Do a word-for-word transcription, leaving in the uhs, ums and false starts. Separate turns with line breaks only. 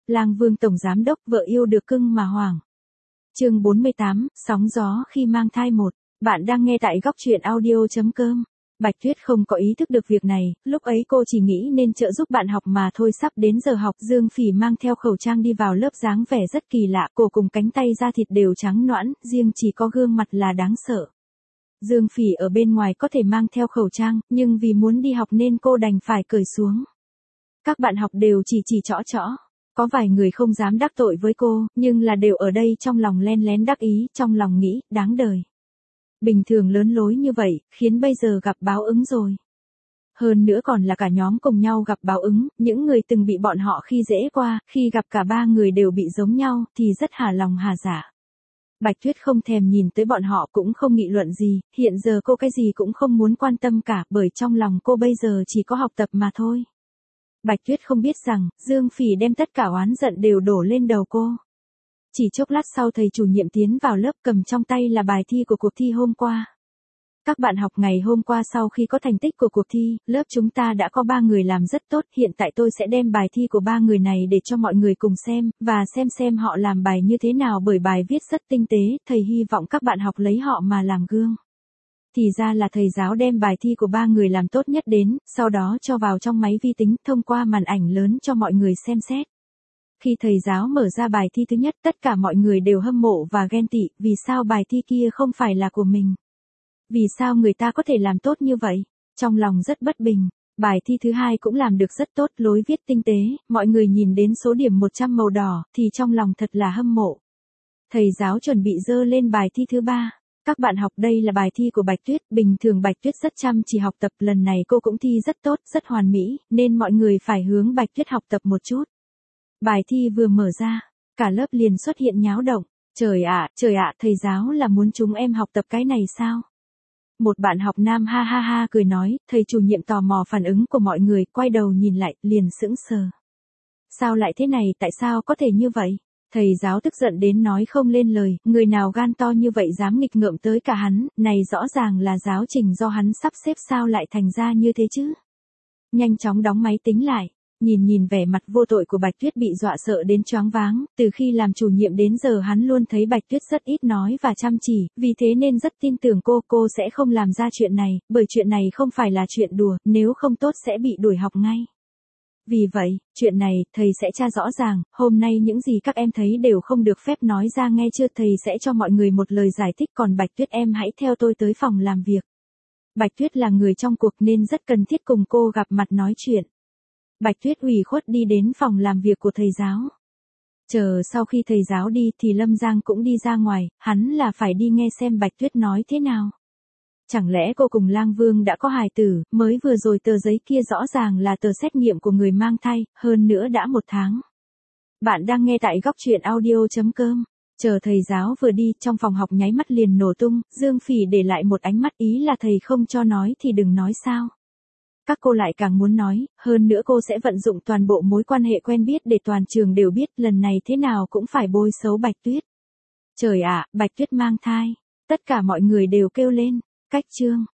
Lang Vương tổng giám đốc vợ yêu được cưng mà hoảng. Chương bốn mươi tám, sóng gió khi mang thai một. Bạn đang nghe tại góc truyện audio chấm com. Bạch Tuyết không có ý thức được việc này, lúc ấy cô chỉ nghĩ nên trợ giúp bạn học mà thôi. Sắp đến giờ học, Dương Phỉ mang theo khẩu trang đi vào lớp, dáng vẻ rất kỳ lạ, cổ cùng cánh tay da thịt đều trắng nõn, riêng chỉ có gương mặt là đáng sợ. Dương Phỉ ở bên ngoài có thể mang theo khẩu trang, nhưng vì muốn đi học nên cô đành phải cởi xuống. Các bạn học đều chỉ chỉ trõ trõ. Có vài người không dám đắc tội với cô, nhưng là đều ở đây trong lòng len lén đắc ý, trong lòng nghĩ, đáng đời. Bình thường lớn lối như vậy, khiến bây giờ gặp báo ứng rồi. Hơn nữa còn là cả nhóm cùng nhau gặp báo ứng, những người từng bị bọn họ khi dễ qua, khi gặp cả ba người đều bị giống nhau, thì rất hà lòng hà dạ. Bạch Tuyết không thèm nhìn tới bọn họ, cũng không nghị luận gì, hiện giờ cô cái gì cũng không muốn quan tâm cả, bởi trong lòng cô bây giờ chỉ có học tập mà thôi. Bạch Tuyết không biết rằng, Dương Phỉ đem tất cả oán giận đều đổ lên đầu cô. Chỉ chốc lát sau thầy chủ nhiệm tiến vào lớp, cầm trong tay là bài thi của cuộc thi hôm qua. Các bạn học, ngày hôm qua sau khi có thành tích của cuộc thi, lớp chúng ta đã có ba người làm rất tốt. Hiện tại tôi sẽ đem bài thi của ba người này để cho mọi người cùng xem, và xem xem họ làm bài như thế nào, bởi bài viết rất tinh tế, thầy hy vọng các bạn học lấy họ mà làm gương. Thì ra là thầy giáo đem bài thi của ba người làm tốt nhất đến, sau đó cho vào trong máy vi tính, thông qua màn ảnh lớn cho mọi người xem xét. Khi thầy giáo mở ra bài thi thứ nhất, tất cả mọi người đều hâm mộ và ghen tị, vì sao bài thi kia không phải là của mình? Vì sao người ta có thể làm tốt như vậy? Trong lòng rất bất bình. Bài thi thứ hai cũng làm được rất tốt, lối viết tinh tế, mọi người nhìn đến số điểm một trăm màu đỏ, thì trong lòng thật là hâm mộ. Thầy giáo chuẩn bị dơ lên bài thi thứ ba. Các bạn học, đây là bài thi của Bạch Tuyết, bình thường Bạch Tuyết rất chăm chỉ học tập, lần này cô cũng thi rất tốt, rất hoàn mỹ, nên mọi người phải hướng Bạch Tuyết học tập một chút. Bài thi vừa mở ra, cả lớp liền xuất hiện nháo động. Trời ạ, trời ạ, thầy giáo là muốn chúng em học tập cái này sao? Một bạn học nam ha ha ha cười nói, thầy chủ nhiệm tò mò phản ứng của mọi người, quay đầu nhìn lại, liền sững sờ. Sao lại thế này, tại sao có thể như vậy? Thầy giáo tức giận đến nói không lên lời, người nào gan to như vậy dám nghịch ngợm tới cả hắn, này rõ ràng là giáo trình do hắn sắp xếp, sao lại thành ra như thế chứ? Nhanh chóng đóng máy tính lại. Nhìn nhìn vẻ mặt vô tội của Bạch Tuyết bị dọa sợ đến choáng váng, từ khi làm chủ nhiệm đến giờ hắn luôn thấy Bạch Tuyết rất ít nói và chăm chỉ, vì thế nên rất tin tưởng cô, cô sẽ không làm ra chuyện này, bởi chuyện này không phải là chuyện đùa, nếu không tốt sẽ bị đuổi học ngay. Vì vậy, chuyện này, thầy sẽ tra rõ ràng, hôm nay những gì các em thấy đều không được phép nói ra, nghe chưa? Thầy sẽ cho mọi người một lời giải thích, còn Bạch Tuyết em hãy theo tôi tới phòng làm việc. Bạch Tuyết là người trong cuộc nên rất cần thiết cùng cô gặp mặt nói chuyện. Bạch Tuyết ủy khuất đi đến phòng làm việc của thầy giáo. Chờ sau khi thầy giáo đi thì Lâm Giang cũng đi ra ngoài, hắn là phải đi nghe xem Bạch Tuyết nói thế nào. Chẳng lẽ cô cùng Lang Vương đã có hài tử, mới vừa rồi tờ giấy kia rõ ràng là tờ xét nghiệm của người mang thai, hơn nữa đã một tháng. Bạn đang nghe tại góc truyện audio chấm com. Chờ thầy giáo vừa đi, trong phòng học nháy mắt liền nổ tung, Dương Phỉ để lại một ánh mắt, ý là thầy không cho nói thì đừng nói sao. Các cô lại càng muốn nói, hơn nữa cô sẽ vận dụng toàn bộ mối quan hệ quen biết để toàn trường đều biết, lần này thế nào cũng phải bôi xấu Bạch Tuyết. Trời ạ, Bạch Tuyết mang thai. Tất cả mọi người đều kêu lên. Cách chương.